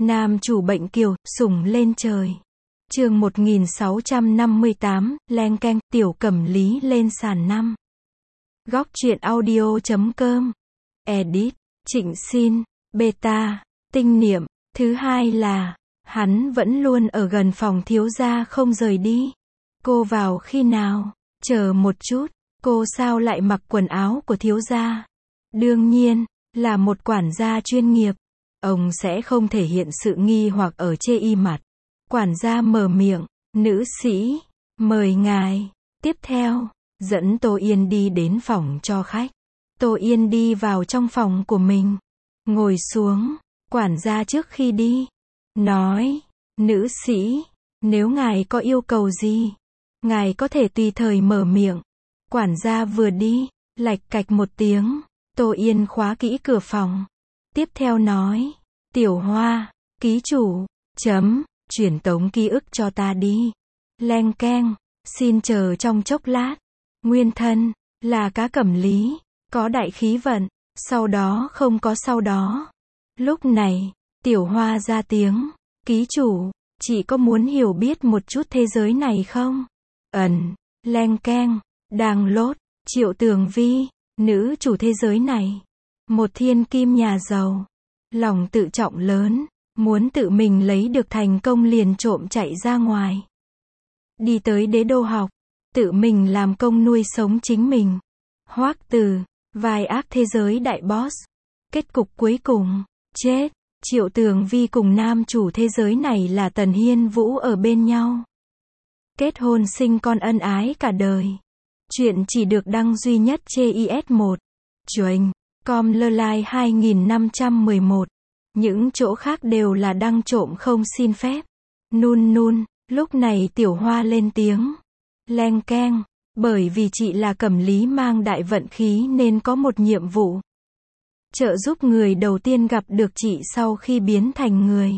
Nam chủ bệnh kiều, sủng lên trời. Chương 1658, leng keng, tiểu cẩm lý lên sàn năm. Góc truyện audio.com. Edit, Trịnh Xin, beta, tinh niệm. Thứ hai là, hắn vẫn luôn ở gần phòng thiếu gia không rời đi. Cô vào khi nào? Chờ một chút, cô sao lại mặc quần áo của thiếu gia? Đương nhiên, là một quản gia chuyên nghiệp. Ông sẽ không thể hiện sự nghi hoặc ở chê y mặt. Quản gia mở miệng, nữ sĩ, mời ngài. Tiếp theo, dẫn Tô Yên đi đến phòng cho khách. Tô Yên đi vào trong phòng của mình. Ngồi xuống, quản gia trước khi đi. Nói, nữ sĩ, nếu ngài có yêu cầu gì, ngài có thể tùy thời mở miệng. Quản gia vừa đi, lạch cạch một tiếng, Tô Yên khóa kỹ cửa phòng. Tiếp theo nói, Tiểu Hoa, ký chủ, chuyển tống ký ức cho ta đi. Leng keng, xin chờ trong chốc lát. Nguyên thân, là cá cẩm lý, có đại khí vận, sau đó không có sau đó. Lúc này, Tiểu Hoa ra tiếng, ký chủ, chị có muốn hiểu biết một chút thế giới này không? Leng keng, đang lốt, Triệu Tường Vi, nữ chủ thế giới này. Một thiên kim nhà giàu, lòng tự trọng lớn, muốn tự mình lấy được thành công liền trộm chạy ra ngoài. Đi tới đế đô học, tự mình làm công nuôi sống chính mình. Hoắc Từ, vai ác thế giới đại boss. Kết cục cuối cùng, chết. Triệu Tường Vi cùng nam chủ thế giới này là Tần Hiên Vũ ở bên nhau. Kết hôn sinh con ân ái cả đời. Chuyện chỉ được đăng duy nhất trên IS1. Chuềnh, com.ly 2511. Những chỗ khác đều là đăng trộm không xin phép. Nun, lúc này Tiểu Hoa lên tiếng. Leng keng, bởi vì chị là cẩm lý mang đại vận khí nên có một nhiệm vụ. Trợ giúp người đầu tiên gặp được chị sau khi biến thành người.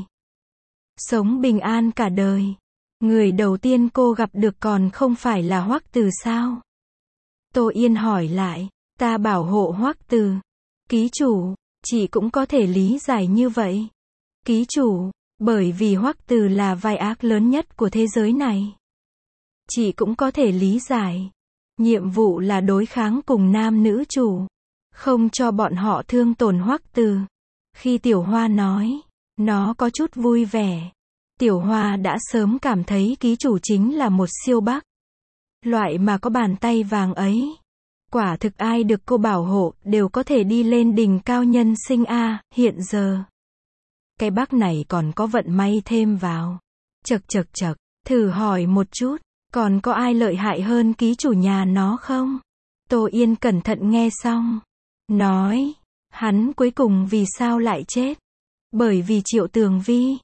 Sống bình an cả đời. Người đầu tiên cô gặp được còn không phải là Hoắc Từ sao? Tô Yên hỏi lại, ta bảo hộ Hoắc Từ. Ký chủ, chị cũng có thể lý giải như vậy. Ký chủ, bởi vì Hoắc Từ là vai ác lớn nhất của thế giới này. Chị cũng có thể lý giải. Nhiệm vụ là đối kháng cùng nam nữ chủ. Không cho bọn họ thương tổn Hoắc Từ. Khi Tiểu Hoa nói, nó có chút vui vẻ. Tiểu Hoa đã sớm cảm thấy ký chủ chính là một siêu bắc. Loại mà có bàn tay vàng ấy. Quả thực ai được cô bảo hộ đều có thể đi lên đỉnh cao nhân sinh a. Hiện giờ. Cái bắc này còn có vận may thêm vào. Chậc, thử hỏi một chút, còn có ai lợi hại hơn ký chủ nhà nó không? Tô Yên cẩn thận nghe xong. Nói, hắn cuối cùng vì sao lại chết? Bởi vì Triệu Tường Vi.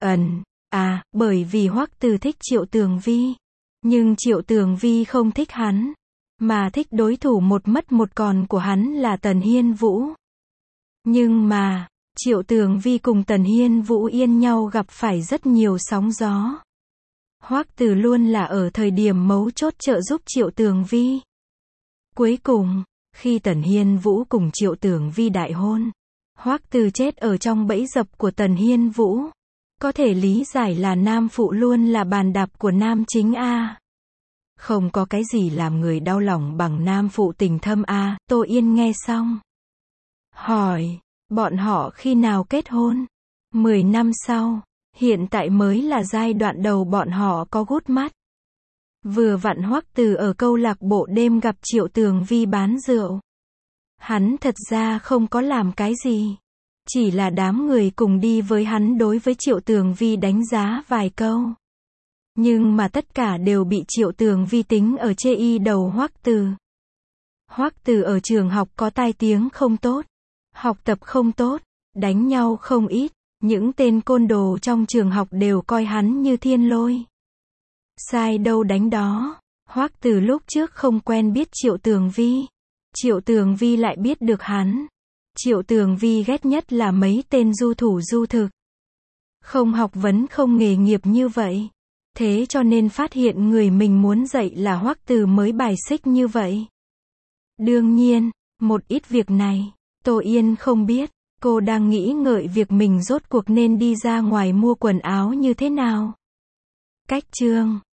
Bởi vì Hoắc Từ thích Triệu Tường Vi. Nhưng Triệu Tường Vi không thích hắn, mà thích đối thủ một mất một còn của hắn là Tần Hiên Vũ. Nhưng mà, Triệu Tường Vi cùng Tần Hiên Vũ yên nhau gặp phải rất nhiều sóng gió. Hoắc Từ luôn là ở thời điểm mấu chốt trợ giúp Triệu Tường Vi. Cuối cùng, khi Tần Hiên Vũ cùng Triệu Tường Vi đại hôn, Hoắc Từ chết ở trong bẫy dập của Tần Hiên Vũ. Có thể lý giải là nam phụ luôn là bàn đạp của nam chính a. Không có cái gì làm người đau lòng bằng nam phụ tình thâm a. Tô Yên nghe xong. Hỏi, bọn họ khi nào kết hôn? 10 năm sau, hiện tại mới là giai đoạn đầu bọn họ có gút mắt. Vừa vặn Hoắc Từ ở câu lạc bộ đêm gặp Triệu Tường Vi bán rượu. Hắn thật ra không có làm cái gì. Chỉ là đám người cùng đi với hắn đối với Triệu Tường Vi đánh giá vài câu. Nhưng mà tất cả đều bị Triệu Tường Vi tính ở chê y đầu Hoắc Từ. Hoắc Từ ở trường học có tai tiếng không tốt. Học tập không tốt. Đánh nhau không ít. Những tên côn đồ trong trường học đều coi hắn như thiên lôi. Sai đâu đánh đó. Hoắc Từ lúc trước không quen biết Triệu Tường Vi. Triệu Tường Vi lại biết được hắn. Triệu Tường Vi ghét nhất là mấy tên du thủ du thực. Không học vấn không nghề nghiệp như vậy. Thế cho nên phát hiện người mình muốn dạy là Hoắc Từ mới bài xích như vậy. Đương nhiên, một ít việc này, Tô Yên không biết. Cô đang nghĩ ngợi việc mình rốt cuộc nên đi ra ngoài mua quần áo như thế nào. Cách chương